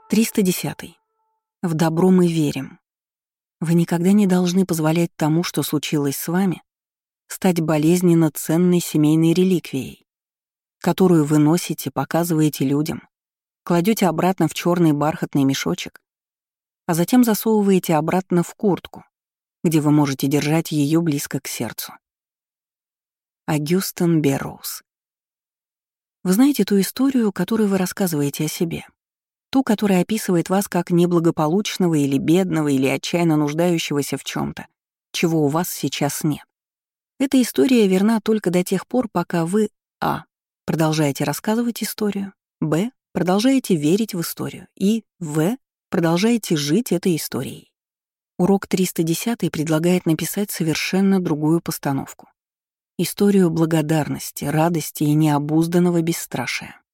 310. В добро мы верим. Вы никогда не должны позволять тому, что случилось с вами, стать болезненно ценной семейной реликвией, которую вы носите, показываете людям, кладете обратно в черный бархатный мешочек, а затем засовываете обратно в куртку, где вы можете держать ее близко к сердцу. Агюстен Берроуз. Вы знаете ту историю, которую вы рассказываете о себе? Ту, которая описывает вас как неблагополучного или бедного, или отчаянно нуждающегося в чем то чего у вас сейчас нет. Эта история верна только до тех пор, пока вы а. продолжаете рассказывать историю, б. продолжаете верить в историю и в. продолжаете жить этой историей. Урок 310 предлагает написать совершенно другую постановку. Историю благодарности, радости и необузданного бесстрашия.